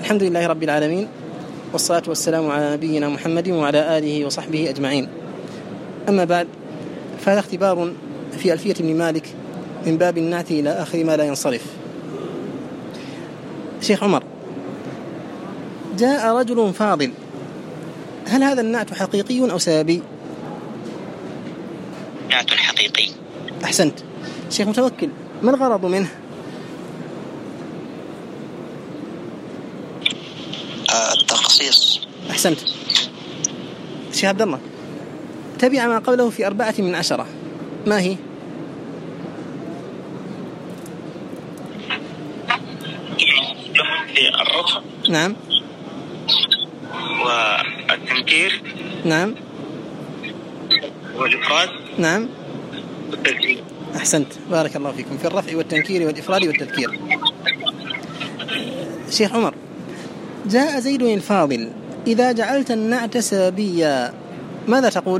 الحمد لله رب العالمين، والصلاة والسلام على نبينا محمد وعلى آله وصحبه أجمعين. أما بعد، فهذا اختبار في ألفية ابن مالك من باب النعت إلى آخر ما لا ينصرف. شيخ عمر، جاء رجل فاضل، هل هذا النعت حقيقي أو سببي؟ نعت حقيقي. أحسنت. شيخ متوكل، ما الغرض منه؟ التخصيص. أحسنت. شيخ عبد الله، تبع ما قبله في 4 من 10، ما هي؟ في الرفع. نعم. والتنكير. نعم. والإفراد. نعم. والتذكير. أحسنت، بارك الله فيكم، في الرفع والتنكير والإفراد والتذكير. شيخ عمر، جاء زيد الفاضل، إذا جعلت النعت سببيا ماذا تقول؟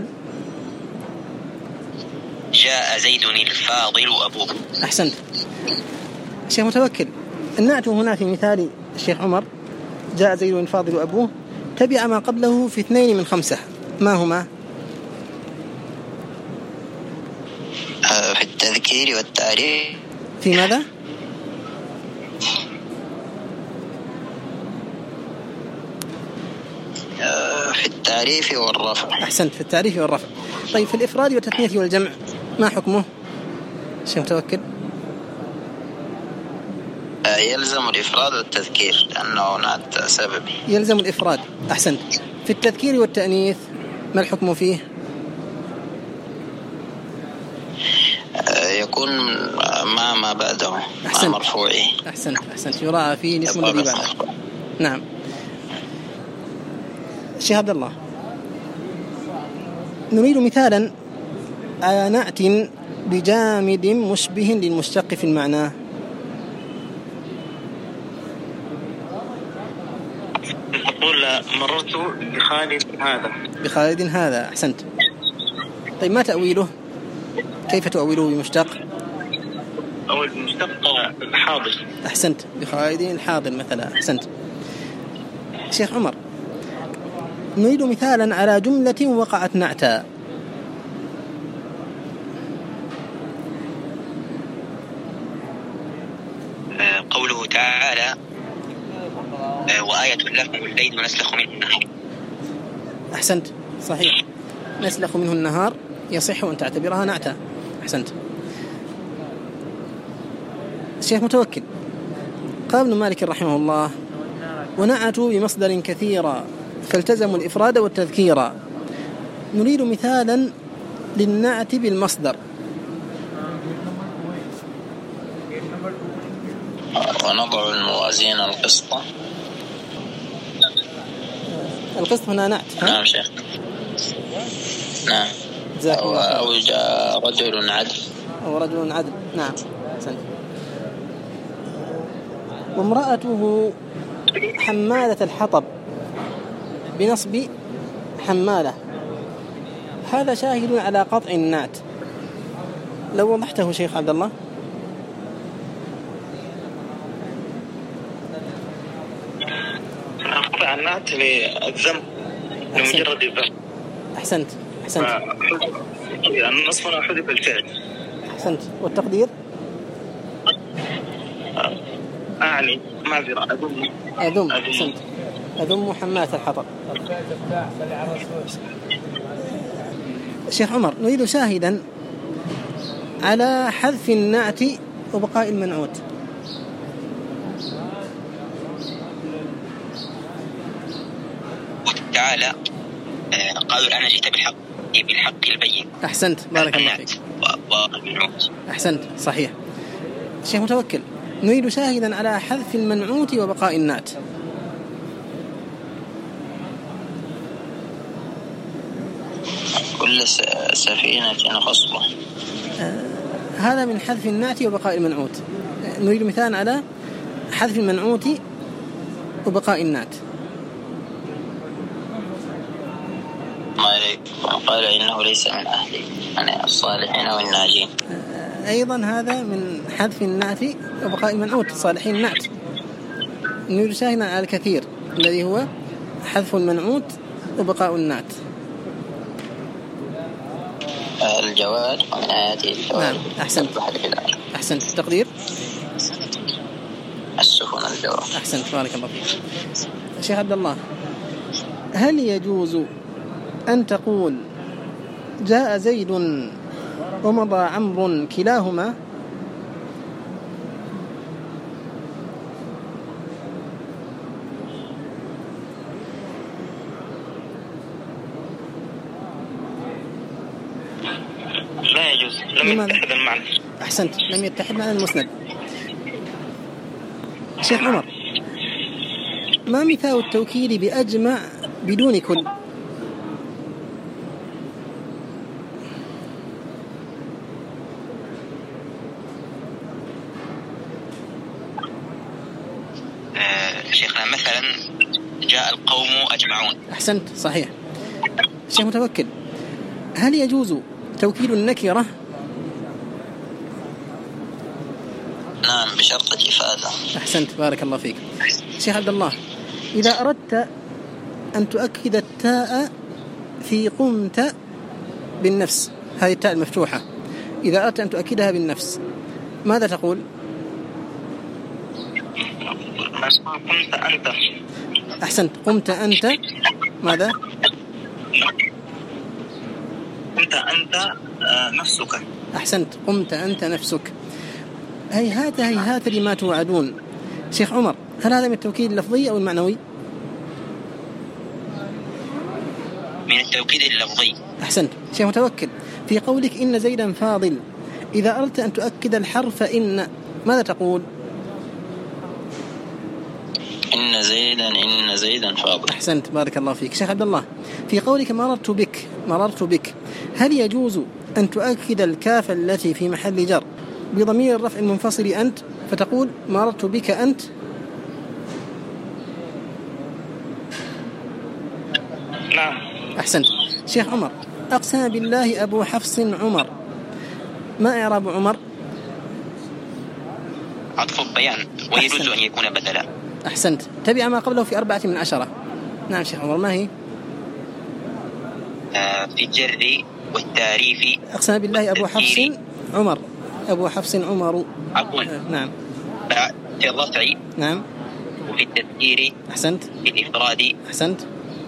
جاء زيد الفاضل أبوه. أحسنت. شيخ متوكل، النعت هنا في مثال الشيخ عمر جاء زيد الفاضل أبوه تبع ما قبله في 2 من 5، ما هما؟ في التذكير والتعريف. في ماذا؟ في التعريف والرفع. أحسنت، في التعريف والرفع. طيب، في الإفراد والتثنية والجمع ما حكمه شيخ متوكل؟ يلزم الإفراد والتذكير لأنه نعت سببي. يلزم الإفراد. أحسنت. في التذكير والتأنيث ما الحكم فيه؟ يكون ما بعده مع مرفوعه. أحسنت، يراعى فيه الاسم الذي بعده. نعم. شيخ عبد الله، نريد مثالا على نعت بجامد مشبه للمشتق في المعنى. تقول مررت بخالد هذا. أحسنت. طيب، ما تأويله؟ كيف تؤوله بمشتق؟ أو المشتق الحاضر. أحسنت، بخالد الحاضر مثلا. أحسنت. شيخ عمر، نريد مثالا على جملة وقعت نعتا. قوله تعالى وآية لكم الليل نسلخ منه النهار. أحسنت، صحيح، نسلخ منه النهار يصح أن تعتبرها نعتا. أحسنت. الشيخ متوكل، قال ابن مالك رحمه الله: ونعتوا بمصدر كثيرا فالتزموا الإفراد والتذكير. نريد مثالا للنعت بالمصدر. ونضع الموازين القسط. القسط هنا نعت. نعم شيخ. نعم. أو جاء رجل عدل. أو رجل عدل. نعم. أحسنت. وامرأته حمالة الحطب بنصب حمالة، هذا شاهد على قطع النعت، لو وضحته شيخ عبد الله. قطع النعت للذنب لمجرد الذنب. أحسنت. النصب حذف الفعل. أحسنت. والتقدير؟ أعني معذرة أذم. أحسنت، أذم حمالة الحطب. شيخ عمر، نريد شاهدا على حذف النعت وبقاء المنعوت. تعالى قالوا الآن جئت بالحق البين. أحسنت، بارك الله فيك. أحسنت، صحيح. شيخ متوكل، نريد شاهدا على حذف المنعوت وبقاء النعت. كل سفينة خصبة. هذا من حذف النعت وبقاء المنعوت. نريد مثال على حذف المنعوت وبقاء النعت. قال إنه ليس من أهل يعني الصالحين والناجين. أيضا هذا من حذف النعت وبقاء المنعوت، صالحين النعت. نريد شاهدا على الكثير الذي هو حذف المنعوت وبقاء النعت. الجواد ومن آياته الجواد. نعم أحسنت. التقدير السفن الجواد. أحسنت بارك الله فيك. شيخ عبد الله، هل يجوز أن تقول جاء زيد ومضى عمرو كلاهما؟ لا يجوز، لم يتحد المعنى. أحسنت، لم يتحد معنى المسند. شيخ عمر، ما مثال التوكيد بأجمع بدون كل؟ شيخنا مثلا جاء القوم أجمعون. أحسنت صحيح. شيخ متوكل، هل يجوز توكيد النكرة؟ نعم بشرط الإفادة. أحسنت بارك الله فيك. شيخ عبد الله، إذا أردت أن تؤكد التاء في قمت بالنفس، هذه التاء المفتوحة، إذا أردت أن تؤكدها بالنفس ماذا تقول؟ قمت أنت. أحسنت، قمت أنت. ماذا؟ قمت أنت نفسك. أحسنت، قمت أنت نفسك. هيهات لما توعدون. شيخ عمر، هل هذا من التوكيد اللفظي أو المعنوي؟ من التوكيد اللفظي. أحسنت. شيخ متوكل، في قولك إن زيدا فاضل، إذا أردت أن تؤكد الحرف إن ماذا تقول؟ إن زيدا فاضل. أحسنت بارك الله فيك. شيخ عبد الله، في قولك مررت بك، هل يجوز أن تؤكد الكاف التي في محل جر بضمير الرفع المنفصل أنت فتقول مررت بك أنت؟ نعم. أحسنت. شيخ عمر، أقسم بالله أبو حفص عمر، ما إعراب عمر؟ عطف البيان ويجوز أن يكون بدلا. أحسنت، تبع ما قبله في 4 من 10. نعم شيخ عمر، ما هي؟ في الجر والتعريف. أقسم بالله أبو حفص عمر، أبو حفص عمر. عفوا. نعم. في الرفع. نعم. وفي التذكير. أحسنت. في الإفراد. أحسنت.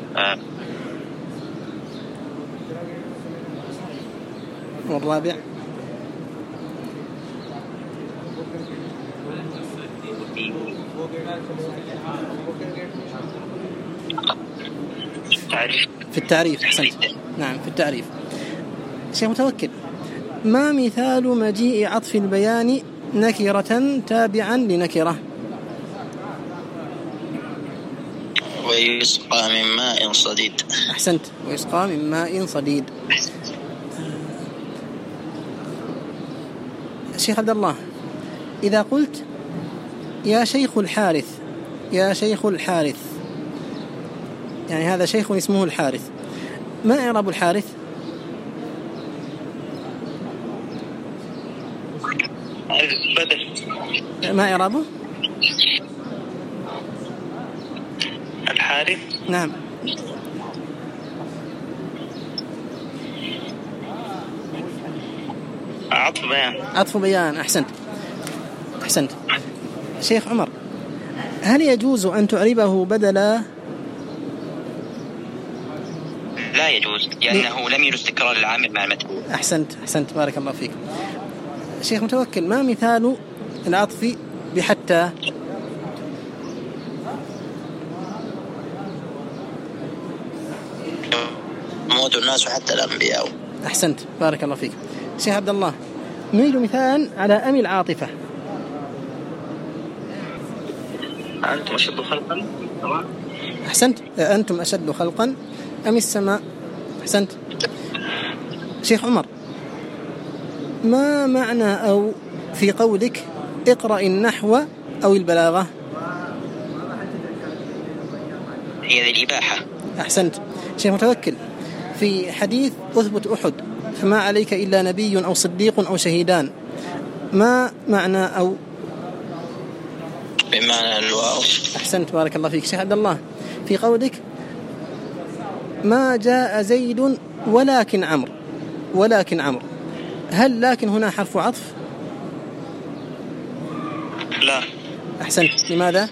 والرابع؟ في التعريف. أحسنت. نعم في التعريف. شيخ متوكل، ما مثال مجيء عطف البيان نكرة تابعا لنكرة؟ ويسقى من ماء صديد. أحسنت، ويسقى من ماء صديد. شيخ عبد الله، إذا قلت يا شيخ الحارث، يعني هذا شيخ اسمه الحارث، ما إعراب الحارث؟ بدل. ما إعرابه؟ الحارث. نعم. عطف بيان. أحسنت. شيخ عمر، هل يجوز أن تعربه بدلا؟ لا يجوز، لأنه لم يجوز تكرار العامل مع المتبوع. أحسنت بارك الله فيك. شيخ متوكل، ما مثال العطف بحتى؟ موت الناس حتى الأنبياء. أحسنت بارك الله فيك. شيخ عبد الله، نريد مثال على أم العاطفة. أنتم أشد خلقا. أحسنت، أنتم أشد خلقا أم السماء. أحسنت. شيخ عمر، ما معنى أو في قولك اقرأ النحو أو البلاغة؟ هي الإباحة. أحسنت. شيخ متوكل، في حديث أثبت أحد فما عليك إلا نبي أو صديق أو شهيدان، ما معنى أو؟ بمعنى الواو. أحسنت بارك الله فيك. شيخ عبد الله، في قولك ما جاء زيد ولكن عمرو، هل لكن هنا حرف عطف؟ لا. أحسنت. لماذا؟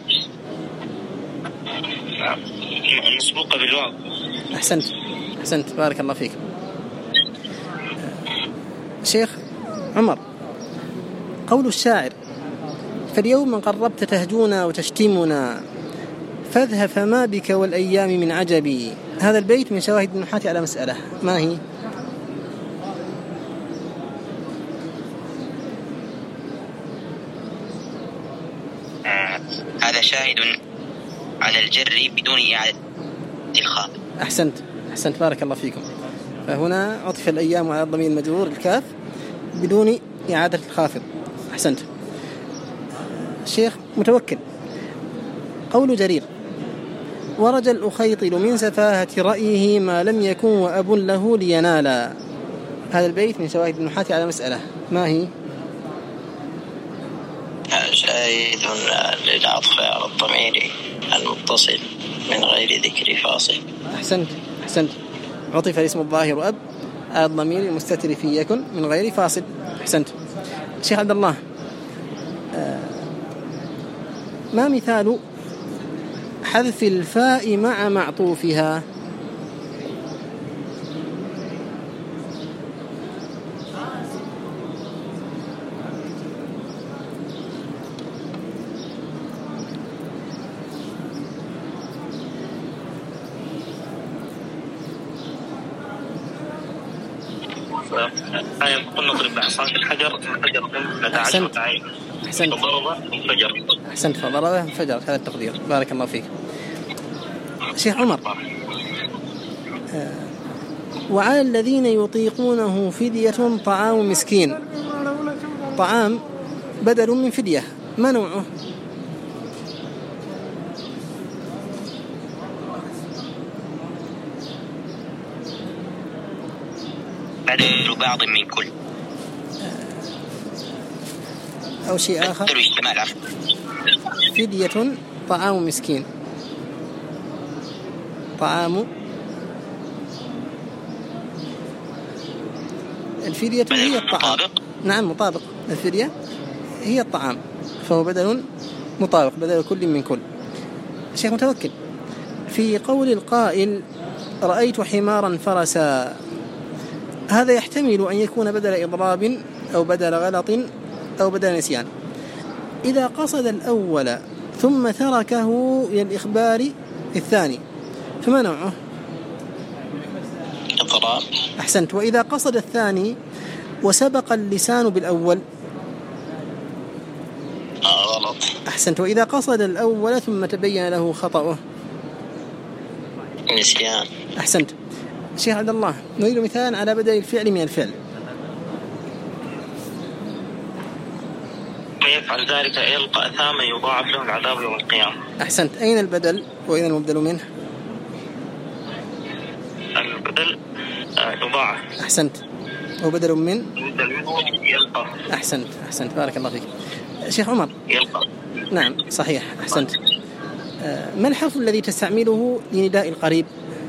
مسبوقة بالواو. أحسنت بارك الله فيك. شيخ عمر، قول الشاعر فاليوم من قربت تهجونا وتشتمنا فاذهب فما بك والأيام من عجبي، هذا البيت من شواهد النحاة على مسألة، ما هي؟ هذا شاهد على الجر بدون إعادة الخاء. أحسنت بارك الله فيكم. فهنا عطف الأيام على الضمير المجرور الكاف بدون إعادة الخافض. أحسنت. شيخ متوكل، قول جرير ورجل أخيطل من سفاهة رأيه ما لم يكن وأب له لينالا، هذا البيت من شواهد النحاة على مسألة، ما هي؟ شاهد للعطف على الضمير المتصل من غير ذكر فاصل. أحسنت. عطف الاسم الظاهر أب على الضمير المستتر في يكن من غير فاصل. أحسنت. شيخ عبد الله، ما مثال حذف الفاء مع معطوفها؟ قلنا نضرب بعصاك الحجر أحسنت. فضربه انفجر، هذا التقدير. بارك الله فيك. شيخ عمر، وعلى الذين يطيقونه فدية طعام مسكين، طعام بدل من فدية، ما نوعه؟ بدل بعض من كل أو شيء آخر. فدية طعام مسكين، طعام الفدية هي الطعام. نعم مطابق، الفدية هي الطعام، فهو بدل مطابق، بدل كل من كل. شيخ متوكل، في قول القائل رأيت حمارا فرسا، هذا يحتمل أن يكون بدل إضراب أو بدل غلط أو بدل نسيان. إذا قصد الأول ثم تركه إلى الإخبار الثاني فما نوعه؟ إضراب. أحسنت. وإذا قصد الثاني وسبق اللسان بالأول؟ غلط. أحسنت. وإذا قصد الأول ثم تبين له خطأه؟ نسيان. أحسنت. شيخ عبد الله، نريد مثال على بدل الفعل من الفعل. يفعل ذلك يلقى أثاما يضاعف له العذاب يوم القيامة. أحسنت. أين البدل وأين المبدل منه؟ البدل يضاعف. أحسنت. وبدل من؟ يلقى. أحسنت بارك الله فيك. شيخ عمر، يلقى. نعم صحيح. أحسنت. ما الحرف الذي تستعمله لنداء القريب؟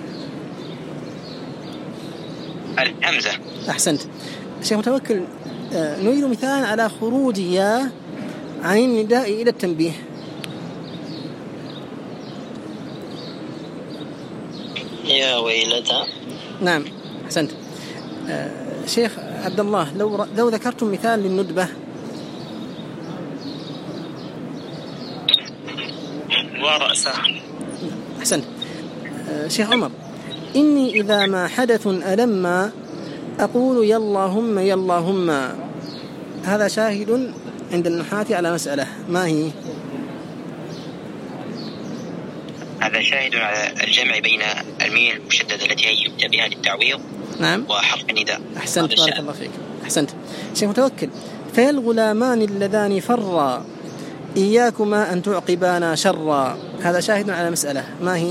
الهمزة. أحسنت. شيخ متوكل، نريد مثال على خروج يا عن النداء إلى التنبيه. يا ويلتا. نعم أحسنت. شيخ عبد الله، لو ذكرتم مثال للندبة. ورأسه. أحسنت. شيخ عمر، إني إذا ما حدث ألم أقول يا اللهم، هذا شاهد عند النحاة على مسألة، ما هي؟ هذا شاهد على الجمع بين الميم المشددة التي هي يبدأ بها للتعويض، نعم، وحرف النداء. أحسنت بارك الله فيك. أحسنت. شيخ متوكل، فيا الغلامان اللذان فرا إياكما أن تعقبانا شرا، هذا شاهد على مسألة، ما هي؟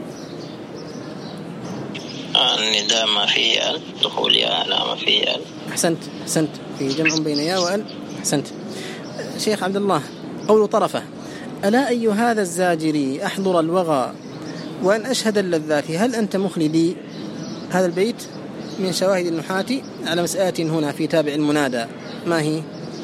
النداء ما فيه ال، دخول يا لا ما فيه ال. أحسنت في جمع بين يا وال. أحسنت. شيخ عبد الله، قول طرفة ألا أي هذا الزاجري أحضر الوغى وأن أشهد اللذات، هل أنت مخلدي؟ هذا البيت من شواهد النحاة على مسألة هنا في تابع المنادى، ما هي؟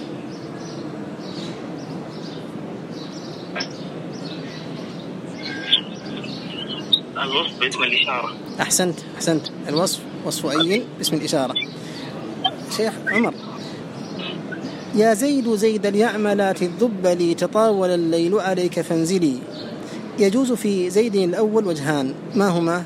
الوصف باسم الإشارة. أحسنت الوصف وصف أي باسم الإشارة. شيخ عمر، يا زيد اليعملات الذبلي تطاول الليل عليك فانزلي، يجوز في زيد الأول وجهان، ما هما؟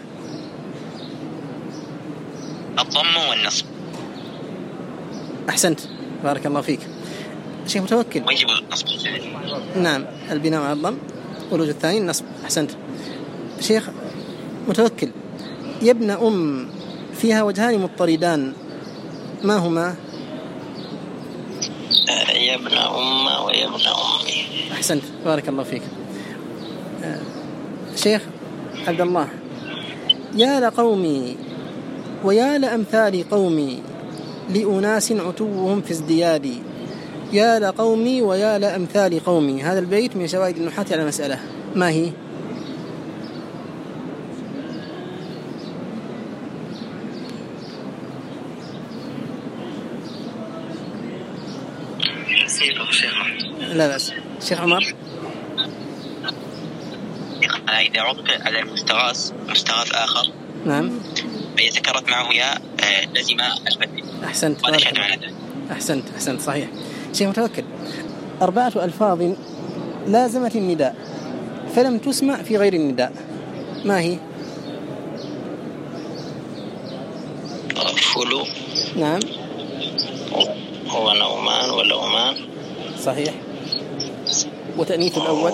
الضم والنصب. أحسنت، بارك الله فيك. شيخ متوكل، ويجب النصب. نعم، البناء على الضم، والوجه الثاني النصب. أحسنت. شيخ متوكل، يا ابن فيها وجهان مضطردان، ما هما؟ يا ابن ويا ابن أمي. أحسنت، بارك الله فيك. شيخ عبد الله، يا لقومي ويا لأمثال قومي لأناس عتوهم في ازديادي، يا لقومي ويا لأمثال قومي، هذا البيت من شواهد النحاة على مسألة، ما هي؟ لا بأس. شيخ عمر، إذا عطف على مستغاث آخر، نعم، إذا ذكرت معه يا لزم الفتح. أحسنت صحيح. شيخ متوكل، 4 ألفاظ لازمت النداء فلم تسمع في غير النداء، ما هي؟ فلو، نعم، ونومان ولومان، صحيح. وتأنيث الأول،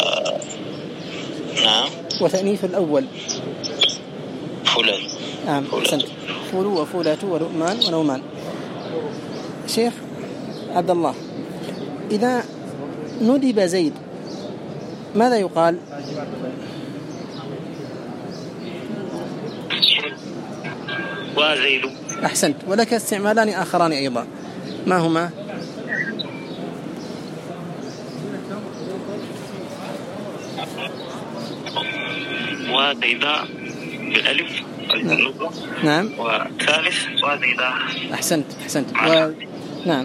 نعم، وتأنيث الأول فلان، نعم، أحسنت. فلو وفولة ولؤمان ونومان. شيخ عبد الله، إذا ندب زيد ماذا يقال؟ وزيد. أحسنت، ولك استعمالان آخران أيضا، ما هما؟ وزيدا بالألف، نعم، وثالث وزيدا. أحسنت. نعم،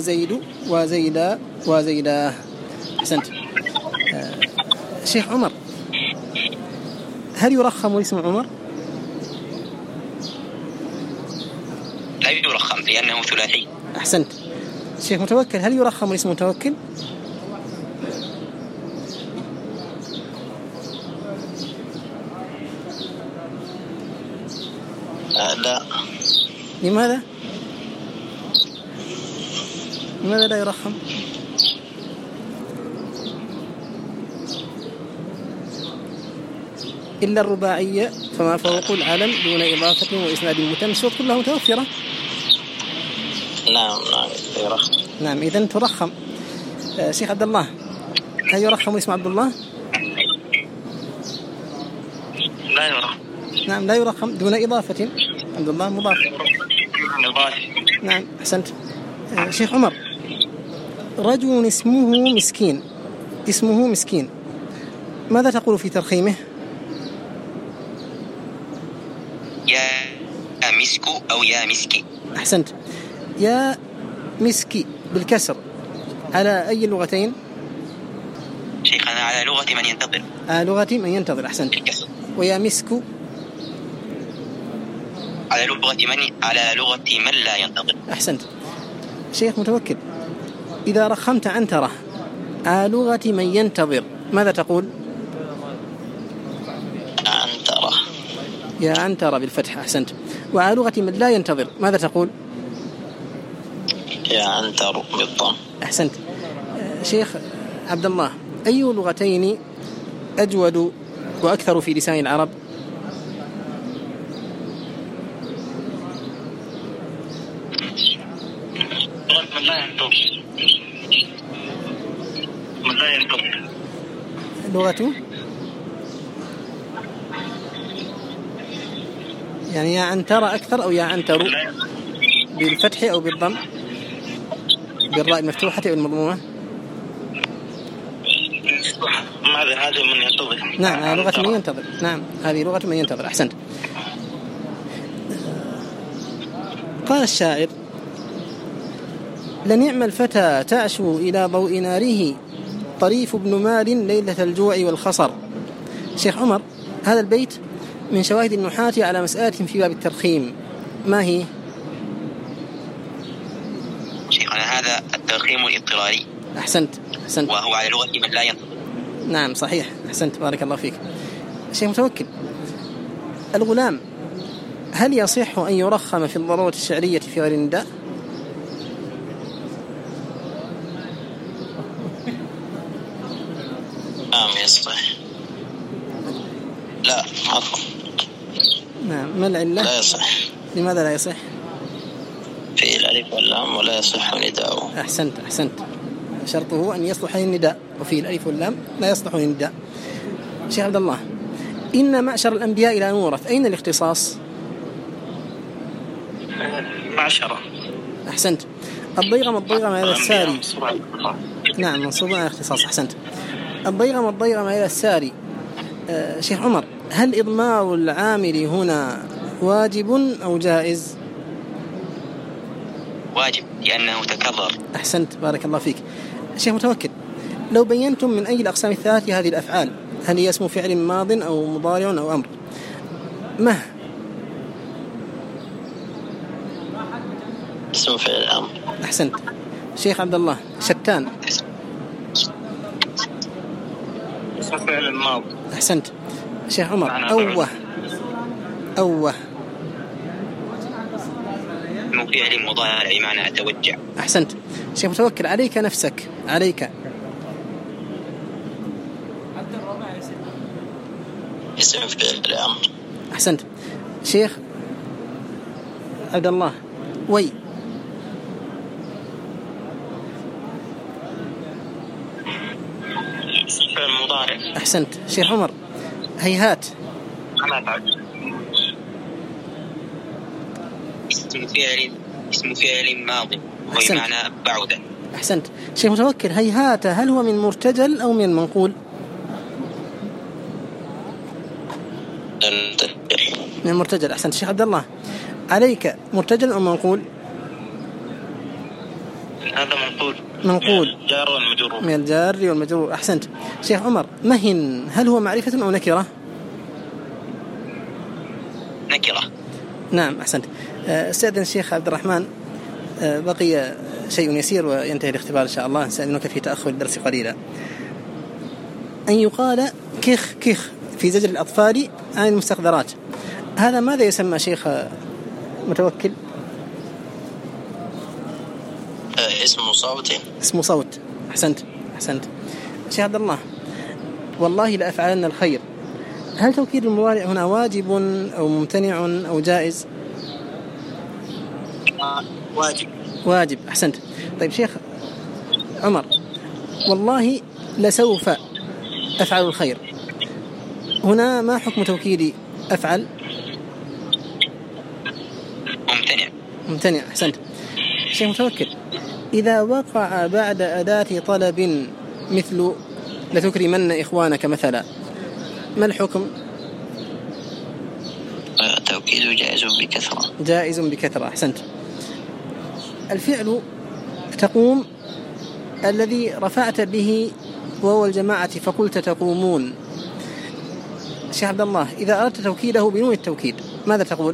وزيدا. أحسنت. شيخ عمر، هل يرخم اسم عمر؟ لا يرخم لأنه ثلاثي. أحسنت. شيخ متوكل، هل يرخم اسم متوكل؟ لا. لماذا لا يرخم؟ إلا الرباعية فما فوق العلم دون إضافة وإسناد متم، الشروط كلها متوفرة. نعم، إذن ترخم. شيخ عبد الله، هل يرخم اسم عبد الله؟ لا يرخم. نعم، لا يرخم دون إضافة، عبد الله مضاف. نعم، أحسنت. شيخ عمر، رجل اسمه مسكين، ماذا تقول في ترخيمه؟ يا مسكو أو يا مسكي. أحسنت. يا مسكي بالكسر على أي اللغتين؟ شيخنا على لغة من ينتظر. لغة من ينتظر، أحسنت. ويا مسكو على لغة من لا ينتظر. أحسنت. شيخ متوكل، إذا رخمت عنترة على لغة من ينتظر ماذا تقول؟ عنترة. يا عنترة بالفتح، أحسنت. وعلى لغة من لا ينتظر ماذا تقول؟ يا عنتر بالضم. أحسنت. شيخ عبد الله، أي لغتين أجود وأكثر في لسان العرب؟ من لا ينتظر. لغته يعني يا عنتر أكثر أو يا عنتر بالفتح أو بالضم، بالراء المفتوحة أو المضمومة؟ هذه من ينتظر. نعم هذه لغة من ينتظر. نعم هذه لغة من ينتظر. أحسنت. قال الشاعر: لنعم الفتى تعشو إلى ضوء ناره، طريف ابن مال ليلة الجوع والخصر. شيخ عمر، هذا البيت من شواهد النحاة على مسألة في باب الترخيم، ما هي؟ شيخنا هذا الترخيم الاضطراري. أحسنت. وهو على لغة من لا ينطق. نعم صحيح. أحسنت بارك الله فيك. شيخ متوكل، الغلام هل يصح أن يرخم في الضرورة الشعرية في غير النداء؟ نعم يصح. لا عفوا. نعم ما العلة؟ لا يصح. لماذا لا يصح؟ في الألف واللام ولا يصح نداءه. أحسنت. شرطه أن يصلح للنداء، وفيه الألف واللام لا يصلح للنداء. شيخ عبد الله، إن معشر الأنبياء لا نورث، أين الاختصاص؟ معشرة. أحسنت. الضيغم إلى الساري. نعم منصوب على الاختصاص. أحسنت. الضيغم إلى الساري. شيخ عمر، هل إضمار العامل هنا واجب أو جائز؟ واجب لأنه تكرر. أحسنت بارك الله فيك. شيخ متوكل، لو بينتم من أي الأقسام الثلاثة هذه الأفعال، هل هي اسم فعل ماض أو مضارع أو أمر؟ ما اسم فعل أمر. أحسنت. شيخ عبد الله، شتان. اسم فعل ماض. أحسنت. شيخ عمر، أوه. اسم فعل مضارع بمعنى أتوجع. أحسنت. شيخ متوكل، عليك نفسك. عليك اسم فعل أمر. أحسنت. شيخ عبد الله، وي. اسم فعل مضارع. أحسنت. شيخ عمر، هيهات. اسم فعل ماضي وبمعنى بعودة. أحسنت. شيخ متوكل، هيهات هل هو من مرتجل أو من المنقول؟ من المرتجل. أحسنت. شيخ عبد الله، عليك مرتجل أو منقول؟ هذا منقول. جار والمجرور. من الجار والمجرور. أحسنت. شيخ عمر، مهن هل هو معرفة أو نكرة؟ نكرة. نعم أحسنت. استأذن الشيخ عبد الرحمن، بقي شيء يسير وينتهي الاختبار إن شاء الله. نستأذنك في تأخر الدرس قليلا. أن يقال كخ في زجر الأطفال عن المستقذرات، هذا ماذا يسمى شيخ متوكل؟ اسم صوت. أحسنت. شيخ عبد الله، والله لأفعلن الخير، هل توكيد المضارع هنا واجب أو ممتنع أو جائز؟ واجب. أحسنت. طيب شيخ عمر، والله لسوف أفعل الخير، هنا ما حكم توكيد أفعل؟ ممتنع. أحسنت. شيخ متوكل، إذا وقع بعد أداة طلب مثل لتكرمن إخوانك مثلا، ما الحكم؟ توكيد جائز بكثرة. أحسنت. الفعل تقوم الذي رفعت به وهو الجماعة فقلت تقومون. شيخ عبد الله، إذا أردت توكيده بنون التوكيد ماذا تقول؟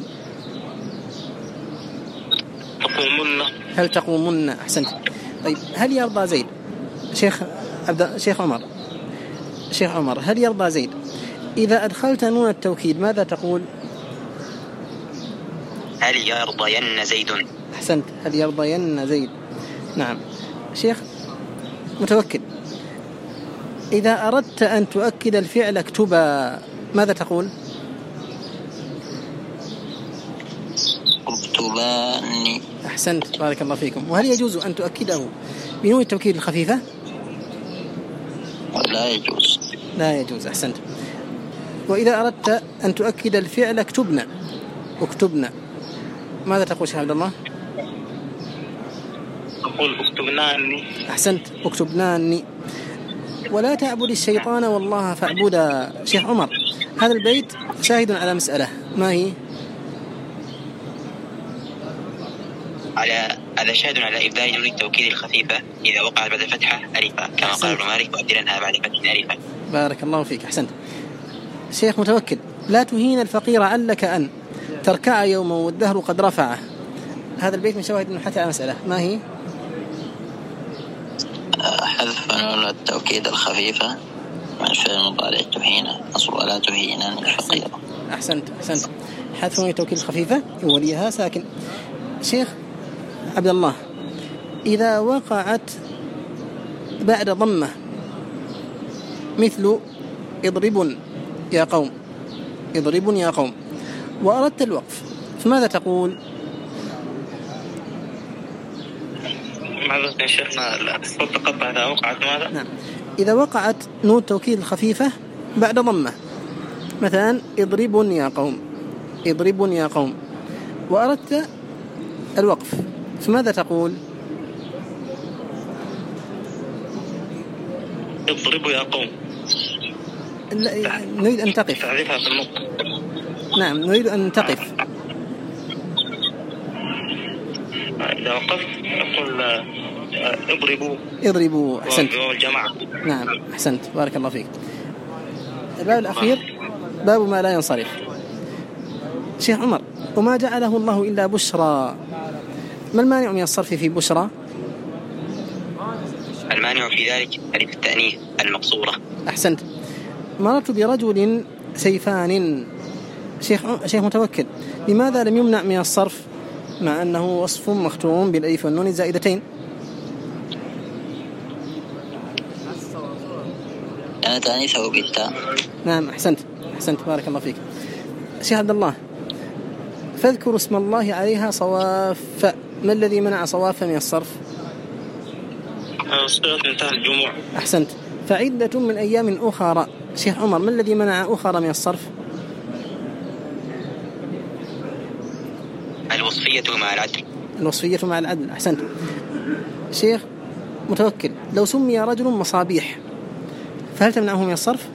هل تقومن. أحسنت. طيب هل يرضى زيد؟ شيخ عمر، هل يرضى زيد إذا أدخلت نون التوكيد ماذا تقول؟ هل يرضين زيد. أحسنت. هل يرضين زيد. نعم. شيخ متوكل، إذا أردت أن تؤكد الفعل اكتبا ماذا تقول؟ اكتباني. أحسنت بارك الله فيكم. وهل يجوز أن تؤكده بنون التوكيد الخفيفة؟ لا يجوز. أحسنت. وإذا أردت أن تؤكد الفعل اكتبنا ماذا تقول شيخ عبد الله؟ أقول اكتبناني. أحسنت. اكتبناني. ولا تعبد الشيطان والله فاعبدا. شيخ عمر، هذا البيت شاهد على مسألة، ما هي؟ هذا شاهد على إبدال نون التوكيد الخفيفة إذا وقعت بعد الفتحة ألفا، كما قال ابن مالك وأبدلنها بعد فتح ألفا. بارك الله فيك، أحسنت. شيخ متوكل، لا تهين الفقير علك أن تركع يوما والدهر قد رفعه. هذا البيت من شواهد النحاة على مسألة، ما هي؟ حذف نون التوكيد الخفيفة من فعل المضارع تهين، أصل ولا تهينن الفقير. أحسنت. حذف نون التوكيد الخفيفة وليها ساكن. شيخ عبد الله، إذا وقعت بعد ضمة مثل اضرب يا قوم، اضرب يا قوم، وأردت الوقف، فماذا تقول؟ معذرة يا شيخنا، الصوت تقطع. إذا وقعت ماذا؟ نعم، إذا وقعت نون التوكيد الخفيفة بعد ضمة، مثلا اضرب يا قوم، اضرب يا قوم، وأردت الوقف، فماذا تقول؟ اضرب يا قوم. نريد أن تقف. تعرفها في النطق. نعم، نريد أن تقف. إذا وقفت أقول اضربوا. أحسنت. والجماعة. نعم، أحسنت، بارك الله فيك. الباب الأخير باب ما لا ينصرف. شيخ عمر، وما جعله الله إلا بشرى، ما المانع من الصرف في بشرى؟ المانع في ذلك ألف التأنيث المقصورة. أحسنت. مررت برجل سيفان. شيخ متوكل، لماذا لم يمنع من الصرف مع أنه وصف مختوم بالألف والنون الزائدتين؟ أنا تأنيثه بالتاء. نعم، أحسنت بارك الله فيك. شيخ عبد الله، فاذكر اسم الله عليها صواف، ما الذي منع صواف من الصرف؟ صيغة منتهى الجموع. أحسنت. فعدة من أيام أخرى. شيخ عمر، ما الذي منع أخرى من الصرف؟ الوصفية مع العدل. أحسنت. شيخ متوكل، لو سمي رجل مصابيح فهل تمنعه من الصرف؟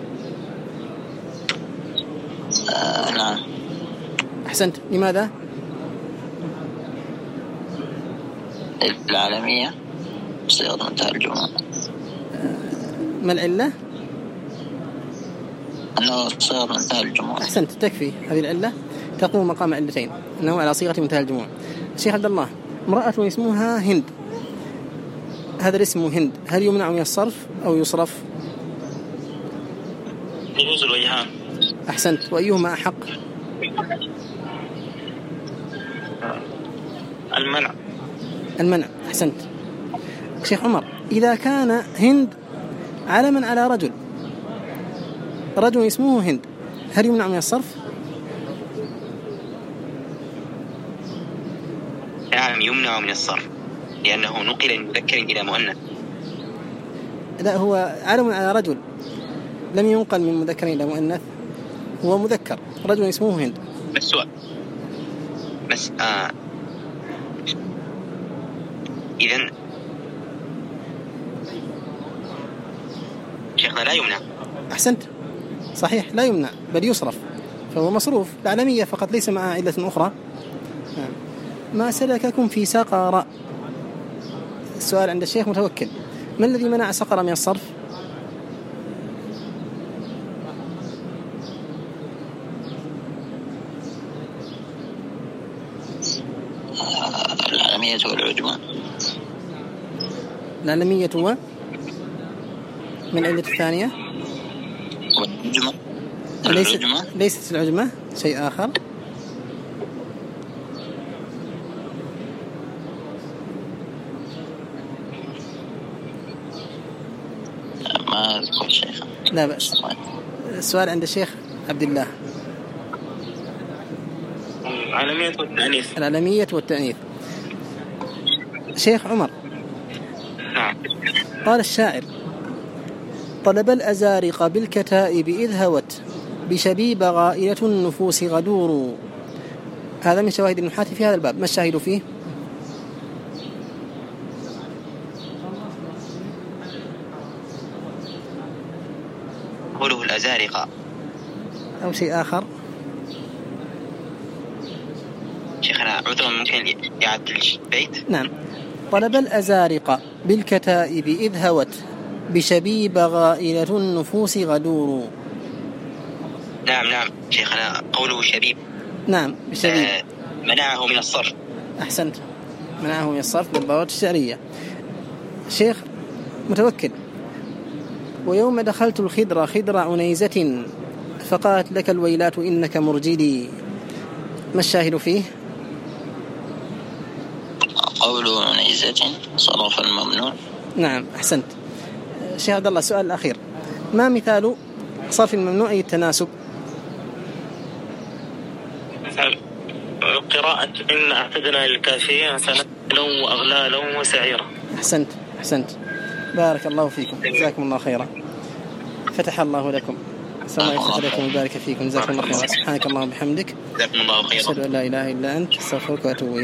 نعم. أحسنت. لماذا؟ العالمية صيغة منتهى الجموع. ما العلة؟ أنه صيغة منتهى الجموع. أحسنت، تكفي هذه العلة، تقوم مقام علتين، أنه على صيغة منتهى الجموع. شيخ عبد الله، امرأة اسمها هند، هذا الاسم هند، هل يمنع من الصرف أو يصرف؟ يجوز الوجهان. أحسنت. وأيهما أحق؟ المنع. أحسنت. شيخ عمر، إذا كان هند علما على رجل اسمه هند، هل يمنع من الصرف؟ نعم، يمنع من الصرف لأنه نقل من مذكر إلى مؤنث. لا، هو علم على رجل، لم ينقل من مذكر إلى مؤنث، هو مذكر، رجل اسمه هند. بس إذن شيخنا لا يمنع. أحسنت، صحيح، لا يمنع بل يصرف، فهو مصروف العالمية فقط، ليس مع علة أخرى. ما سلككم في سقر؟ السؤال عند الشيخ متوكل، ما الذي منع سقر من الصرف؟ العالمية والعجمة. العالمية هو من العلة الثانية، ليست العجمة، شيء آخر. ما أذكر شيخ. لا بأس. السؤال عند الشيخ عبد الله. العالمية والتأنيث. شيخ عمر، قال الشاعر: طلب الأزارق بالكتائب إذ هوت بشبيب غائلة النفوس غدور. هذا من شواهد النحاة في هذا الباب، ما الشاهد فيه؟ الأزارقة. أو شيء آخر. شيخنا عذرا ممكن إعادة البيت؟ نعم. طلب الأزارقة بالكتائب إذ هوت بشبيب غائلة النفوس غدور. نعم شيخنا قوله شبيب. نعم بشبيب. منعه من الصرف. أحسنت، منعه من الصرف بالضوابط الشعرية. شيخ متوكل: ويوم دخلت الخضر خضر عنيزة فقالت لك الويلات إنك مرجلي. ما الشاهد فيه؟ قول عنيزة صرف الممنوع. نعم أحسنت. شيخ عبد الله السؤال الأخير: ما مثال صرف الممنوع التناسب؟ مثال قراءة إن أعتدنا للكافرين سنة وأغلالا وسعيرا. أحسنت بارك الله فيكم، جزاكم الله خيرا، فتح الله لكم، سمع لكم وبارك فيكم، جزاكم الله خيرا. سبحانك اللهم وبحمدك، جزاكم الله خيرا، أشهد أن لا إله إلا أنت، أستغفرك وأتوب إليك.